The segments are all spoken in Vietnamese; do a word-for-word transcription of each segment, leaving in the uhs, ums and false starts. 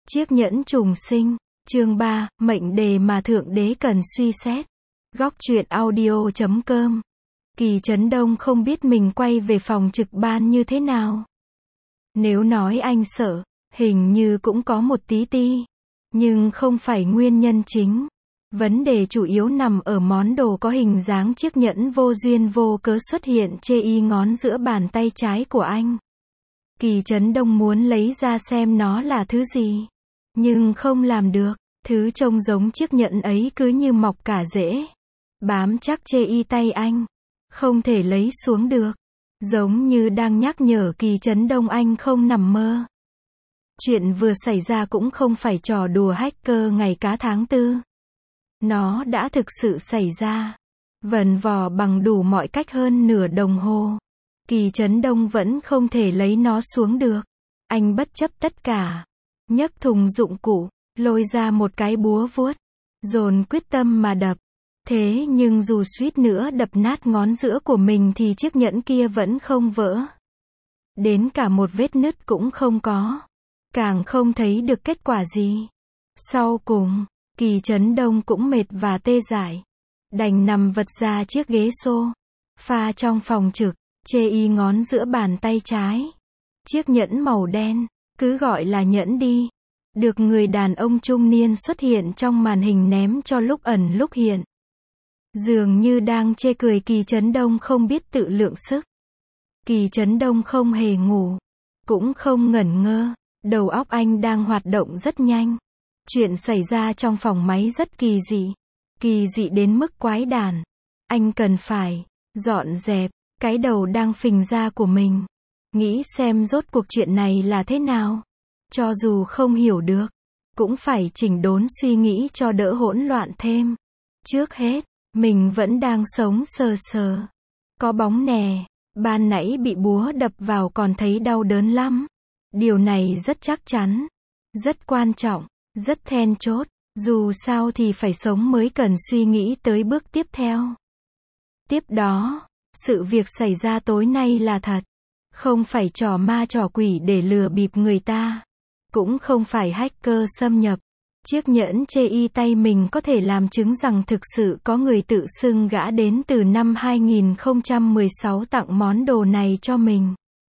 Chiếc nhẫn trùng sinh, chương ba, mệnh đề mà Thượng Đế cần suy xét. Góc truyện audio chấm com. Kỳ Trấn Đông không biết mình quay về phòng trực ban như thế nào. Nếu nói anh sợ, hình như cũng có một tí ti. Nhưng không phải nguyên nhân chính. Vấn đề chủ yếu nằm ở món đồ có hình dáng chiếc nhẫn vô duyên vô cớ xuất hiện chê y ngón giữa bàn tay trái của anh. Kỳ Trấn Đông muốn lấy ra xem nó là thứ gì. Nhưng không làm được. Thứ trông giống chiếc nhẫn ấy cứ như mọc cả rễ. Bám chắc chê y tay anh. Không thể lấy xuống được. Giống như đang nhắc nhở Kỳ Trấn Đông anh không nằm mơ. Chuyện vừa xảy ra cũng không phải trò đùa hacker ngày cá tháng tư. Nó đã thực sự xảy ra. Vần vò bằng đủ mọi cách hơn nửa đồng hồ. Kỳ Trấn Đông vẫn không thể lấy nó xuống được. Anh bất chấp tất cả. Nhấc thùng dụng cụ, lôi ra một cái búa vuốt. Dồn quyết tâm mà đập. Thế nhưng dù suýt nữa đập nát ngón giữa của mình thì chiếc nhẫn kia vẫn không vỡ. Đến cả một vết nứt cũng không có. Càng không thấy được kết quả gì. Sau cùng, Kỳ Trấn Đông cũng mệt và tê dại. Đành nằm vật ra chiếc ghế xô. Pha trong phòng trực, chê y ngón giữa bàn tay trái. Chiếc nhẫn màu đen, cứ gọi là nhẫn đi. Được người đàn ông trung niên xuất hiện trong màn hình ném cho lúc ẩn lúc hiện. Dường như đang chê cười Kỳ Trấn Đông không biết tự lượng sức. Kỳ Trấn Đông không hề ngủ. Cũng không ngẩn ngơ. Đầu óc anh đang hoạt động rất nhanh. Chuyện xảy ra trong phòng máy rất kỳ dị. Kỳ dị đến mức quái đản. Anh cần phải dọn dẹp cái đầu đang phình ra của mình. Nghĩ xem rốt cuộc chuyện này là thế nào. Cho dù không hiểu được, cũng phải chỉnh đốn suy nghĩ cho đỡ hỗn loạn thêm. Trước hết, mình vẫn đang sống sờ sờ. Có bóng nè, ban nãy bị búa đập vào còn thấy đau đớn lắm. Điều này rất chắc chắn, rất quan trọng, rất then chốt. Dù sao thì phải sống mới cần suy nghĩ tới bước tiếp theo. Tiếp đó, sự việc xảy ra tối nay là thật. Không phải trò ma trò quỷ để lừa bịp người ta. Cũng không phải hacker xâm nhập. Chiếc nhẫn chê y tay mình có thể làm chứng rằng thực sự có người tự xưng gã đến từ năm hai nghìn không trăm mười sáu tặng món đồ này cho mình.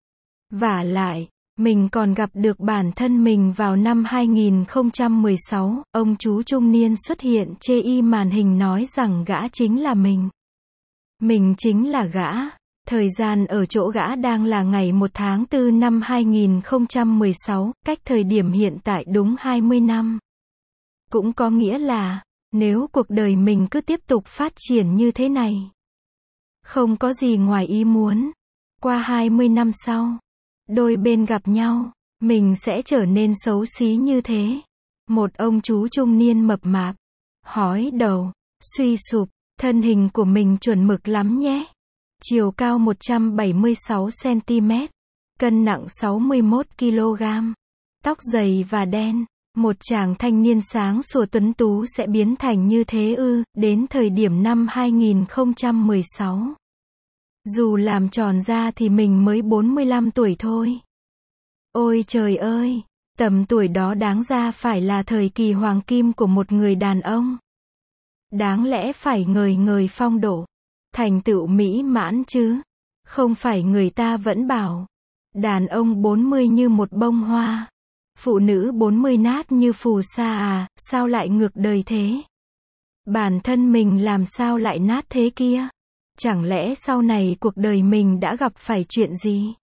Vả lại, mình còn gặp được bản thân mình vào năm hai nghìn không trăm mười sáu, ông chú trung niên xuất hiện chê y màn hình nói rằng gã chính là mình. Mình chính là gã. Thời gian ở chỗ gã đang là ngày một tháng tư năm hai nghìn không trăm mười sáu, cách thời điểm hiện tại đúng hai mươi năm. Cũng có nghĩa là, nếu cuộc đời mình cứ tiếp tục phát triển như thế này, không có gì ngoài ý muốn, qua hai mươi năm sau, đôi bên gặp nhau, mình sẽ trở nên xấu xí như thế. Một ông chú trung niên mập mạp, hói đầu, suy sụp, thân hình của mình chuẩn mực lắm nhé. Chiều cao một trăm bảy mươi sáu xăng ti mét, cân nặng sáu mươi mốt ki lô gam, tóc dày và đen. Một chàng thanh niên sáng sủa tuấn tú sẽ biến thành như thế ư, đến thời điểm năm hai nghìn không trăm mười sáu. Dù làm tròn ra thì mình mới bốn mươi lăm tuổi thôi. Ôi trời ơi, tầm tuổi đó đáng ra phải là thời kỳ hoàng kim của một người đàn ông. Đáng lẽ phải ngời ngời phong độ, thành tựu mỹ mãn chứ. Không phải người ta vẫn bảo, đàn ông bốn mươi như một bông hoa. Phụ nữ bốn mươi nát như phù sa à, sao lại ngược đời thế? Bản thân mình làm sao lại nát thế kia? Chẳng lẽ sau này cuộc đời mình đã gặp phải chuyện gì?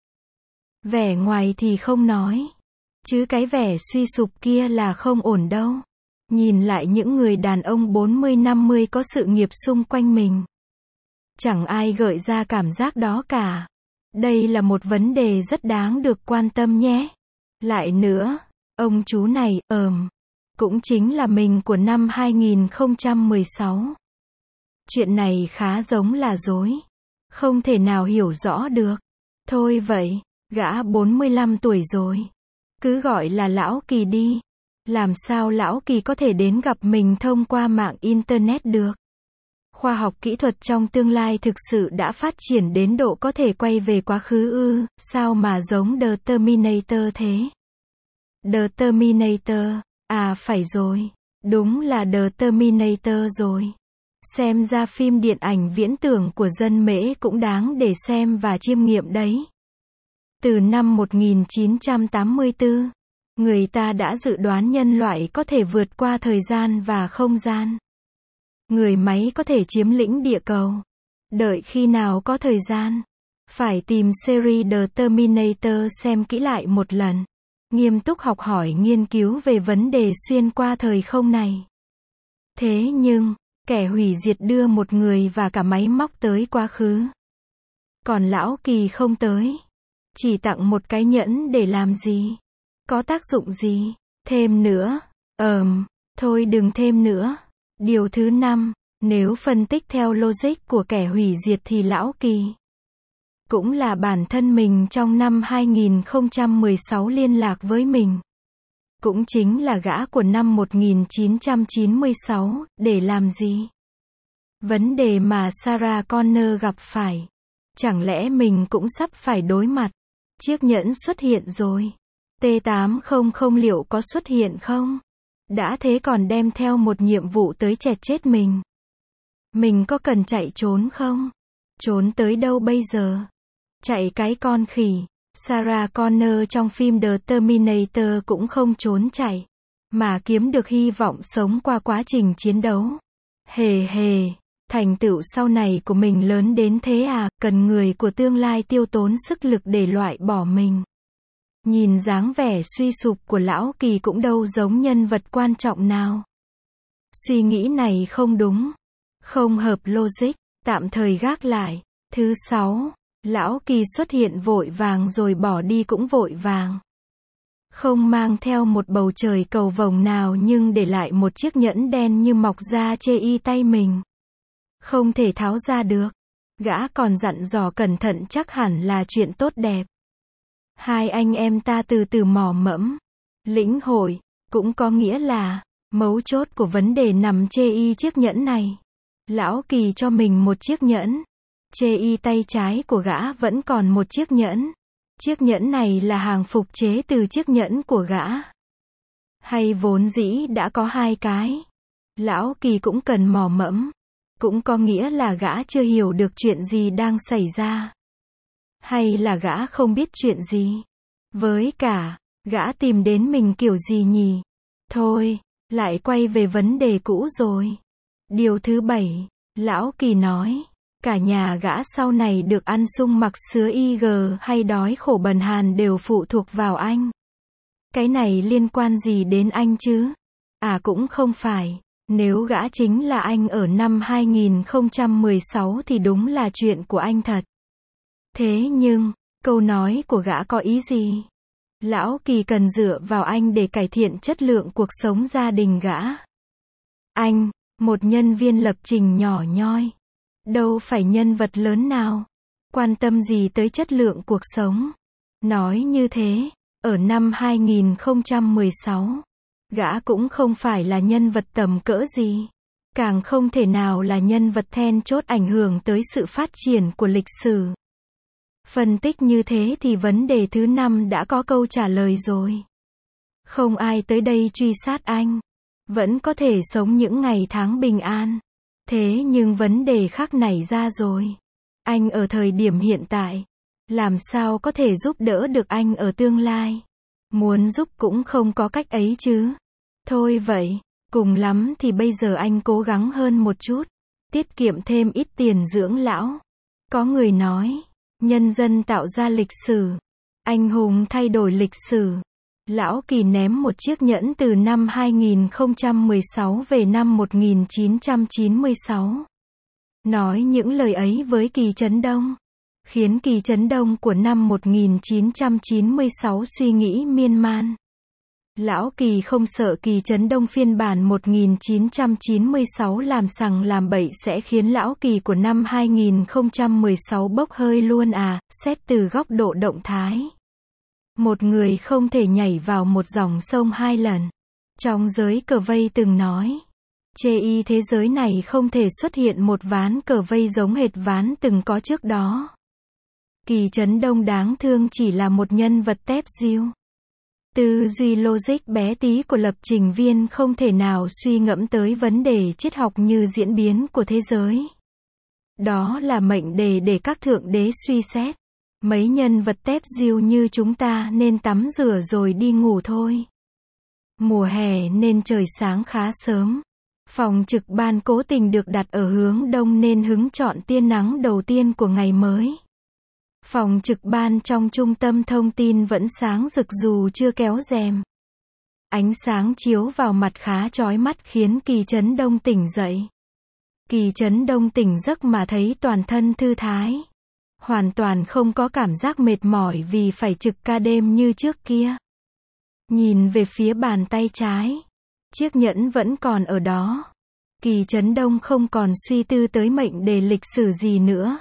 Vẻ ngoài thì không nói. Chứ cái vẻ suy sụp kia là không ổn đâu. Nhìn lại những người đàn ông bốn mươi năm mươi có sự nghiệp xung quanh mình. Chẳng ai gợi ra cảm giác đó cả. Đây là một vấn đề rất đáng được quan tâm nhé. Lại nữa, ông chú này, ờm, cũng chính là mình của năm hai nghìn không trăm mười sáu. Chuyện này khá giống là dối. Không thể nào hiểu rõ được. Thôi vậy, gã bốn mươi lăm tuổi rồi. Cứ gọi là lão Kỳ đi. Làm sao lão Kỳ có thể đến gặp mình thông qua mạng Internet được? Khoa học kỹ thuật trong tương lai thực sự đã phát triển đến độ có thể quay về quá khứ ư, sao mà giống The Terminator thế? The Terminator, à phải rồi, đúng là The Terminator rồi. Xem ra phim điện ảnh viễn tưởng của dân Mễ cũng đáng để xem và chiêm nghiệm đấy. Từ năm một nghìn chín trăm tám mươi tư, người ta đã dự đoán nhân loại có thể vượt qua thời gian và không gian. Người máy có thể chiếm lĩnh địa cầu. Đợi khi nào có thời gian, phải tìm series The Terminator xem kỹ lại một lần. Nghiêm túc học hỏi nghiên cứu về vấn đề xuyên qua thời không này. Thế nhưng, kẻ hủy diệt đưa một người và cả máy móc tới quá khứ. Còn Lão Kỳ không tới. Chỉ tặng một cái nhẫn để làm gì? Có tác dụng gì? Thêm nữa. Ờm, thôi đừng thêm nữa. Điều thứ năm, nếu phân tích theo logic của kẻ hủy diệt thì Lão Kỳ cũng là bản thân mình trong năm hai nghìn không trăm mười sáu liên lạc với mình. Cũng chính là gã của năm một nghìn chín trăm chín mươi sáu, để làm gì? Vấn đề mà Sarah Connor gặp phải. Chẳng lẽ mình cũng sắp phải đối mặt? Chiếc nhẫn xuất hiện rồi. T tám trăm liệu có xuất hiện không? Đã thế còn đem theo một nhiệm vụ tới chẹt chết mình. Mình có cần chạy trốn không? Trốn tới đâu bây giờ? Chạy cái con khỉ. Sarah Connor trong phim The Terminator cũng không trốn chạy, mà kiếm được hy vọng sống qua quá trình chiến đấu. Hề hề, thành tựu sau này của mình lớn đến thế à, cần người của tương lai tiêu tốn sức lực để loại bỏ mình. Nhìn dáng vẻ suy sụp của Lão Kỳ cũng đâu giống nhân vật quan trọng nào. Suy nghĩ này không đúng, không hợp logic, tạm thời gác lại. Thứ sáu, Lão Kỳ xuất hiện vội vàng rồi bỏ đi cũng vội vàng. Không mang theo một bầu trời cầu vồng nào nhưng để lại một chiếc nhẫn đen như mọc ra chê y tay mình. Không thể tháo ra được. Gã còn dặn dò cẩn thận chắc hẳn là chuyện tốt đẹp. Hai anh em ta từ từ mò mẫm. Lĩnh hội, cũng có nghĩa là, mấu chốt của vấn đề nằm chê y chiếc nhẫn này. Lão Kỳ cho mình một chiếc nhẫn. Chê y tay trái của gã vẫn còn một chiếc nhẫn. Chiếc nhẫn này là hàng phục chế từ chiếc nhẫn của gã. Hay vốn dĩ đã có hai cái. Lão Kỳ cũng cần mò mẫm. Cũng có nghĩa là gã chưa hiểu được chuyện gì đang xảy ra. Hay là gã không biết chuyện gì. Với cả, gã tìm đến mình kiểu gì nhỉ? Thôi, lại quay về vấn đề cũ rồi. Điều thứ bảy, Lão Kỳ nói. Cả nhà gã sau này được ăn sung mặc sứa y gờ hay đói khổ bần hàn đều phụ thuộc vào anh. Cái này liên quan gì đến anh chứ? À cũng không phải. Nếu gã chính là anh ở năm hai nghìn không trăm mười sáu thì đúng là chuyện của anh thật. Thế nhưng, câu nói của gã có ý gì? Lão Kỳ cần dựa vào anh để cải thiện chất lượng cuộc sống gia đình gã. Anh, một nhân viên lập trình nhỏ nhoi. Đâu phải nhân vật lớn nào. Quan tâm gì tới chất lượng cuộc sống. Nói như thế, ở năm hai nghìn không trăm mười sáu, gã cũng không phải là nhân vật tầm cỡ gì. Càng không thể nào là nhân vật then chốt ảnh hưởng tới sự phát triển của lịch sử. Phân tích như thế thì vấn đề thứ năm đã có câu trả lời rồi. Không ai tới đây truy sát anh. Vẫn có thể sống những ngày tháng bình an. Thế nhưng vấn đề khác nảy ra rồi. Anh ở thời điểm hiện tại, làm sao có thể giúp đỡ được anh ở tương lai? Muốn giúp cũng không có cách ấy chứ. Thôi vậy, cùng lắm thì bây giờ anh cố gắng hơn một chút, tiết kiệm thêm ít tiền dưỡng lão. Có người nói, nhân dân tạo ra lịch sử, anh hùng thay đổi lịch sử. Lão Kỳ ném một chiếc nhẫn từ năm hai nghìn không trăm mười sáu về năm một nghìn chín trăm chín mươi sáu. Nói những lời ấy với Kỳ Trấn Đông, khiến Kỳ Trấn Đông của năm một nghìn chín trăm chín mươi sáu suy nghĩ miên man. Lão Kỳ không sợ Kỳ Trấn Đông phiên bản một nghìn chín trăm chín mươi sáu làm sằng làm bậy sẽ khiến Lão Kỳ của năm hai nghìn không trăm mười sáu bốc hơi luôn à, xét từ góc độ động thái. Một người không thể nhảy vào một dòng sông hai lần. Trong giới cờ vây từng nói, chê y thế giới này không thể xuất hiện một ván cờ vây giống hệt ván từng có trước đó. Kỳ Trấn Đông đáng thương chỉ là một nhân vật tép diêu. Tư duy logic bé tí của lập trình viên không thể nào suy ngẫm tới vấn đề triết học như diễn biến của thế giới. Đó là mệnh đề để các thượng đế suy xét. Mấy nhân vật tép diêu như chúng ta nên tắm rửa rồi đi ngủ thôi. Mùa hè nên trời sáng khá sớm. Phòng trực ban cố tình được đặt ở hướng đông nên hứng chọn tia nắng đầu tiên của ngày mới. Phòng trực ban trong trung tâm thông tin vẫn sáng rực dù chưa kéo rèm. Ánh sáng chiếu vào mặt khá chói mắt khiến Kỳ Chấn Đông tỉnh dậy. Kỳ Chấn Đông tỉnh giấc mà thấy toàn thân thư thái. Hoàn toàn không có cảm giác mệt mỏi vì phải trực ca đêm như trước kia. Nhìn về phía bàn tay trái. Chiếc nhẫn vẫn còn ở đó. Kỳ Chấn Đông không còn suy tư tới mệnh đề lịch sử gì nữa.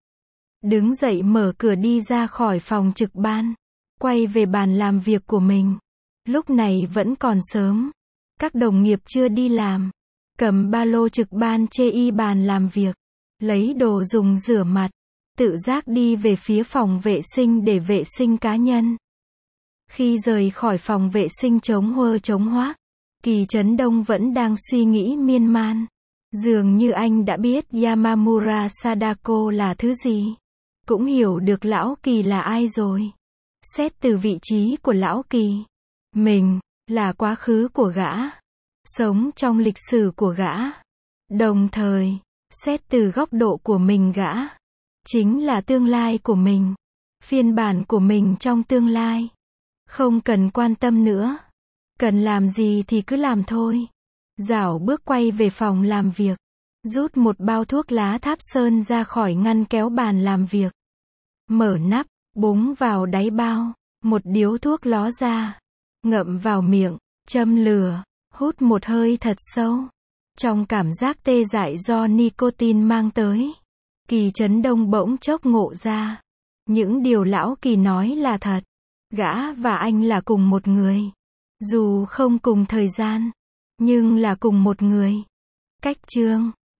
Đứng dậy mở cửa đi ra khỏi phòng trực ban. Quay về bàn làm việc của mình. Lúc này vẫn còn sớm. Các đồng nghiệp chưa đi làm. Cầm ba lô trực ban chê y bàn làm việc. Lấy đồ dùng rửa mặt. Tự giác đi về phía phòng vệ sinh để vệ sinh cá nhân. Khi rời khỏi phòng vệ sinh chống huơ chống hoác, Kỳ Chấn Đông vẫn đang suy nghĩ miên man. Dường như anh đã biết Yamamura Sadako là thứ gì. Cũng hiểu được lão Kỳ là ai rồi. Xét từ vị trí của lão Kỳ, mình là quá khứ của gã, sống trong lịch sử của gã. Đồng thời, xét từ góc độ của mình gã chính là tương lai của mình, phiên bản của mình trong tương lai. Không cần quan tâm nữa. Cần làm gì thì cứ làm thôi. Dảo bước quay về phòng làm việc. Rút một bao thuốc lá Tháp Sơn ra khỏi ngăn kéo bàn làm việc. Mở nắp, búng vào đáy bao. Một điếu thuốc ló ra. Ngậm vào miệng, châm lửa, hút một hơi thật sâu. Trong cảm giác tê dại do nicotine mang tới, Kỳ Chấn Đông bỗng chốc ngộ ra. Những điều lão Kỳ nói là thật. Gã và anh là cùng một người. Dù không cùng thời gian, nhưng là cùng một người. Cách chương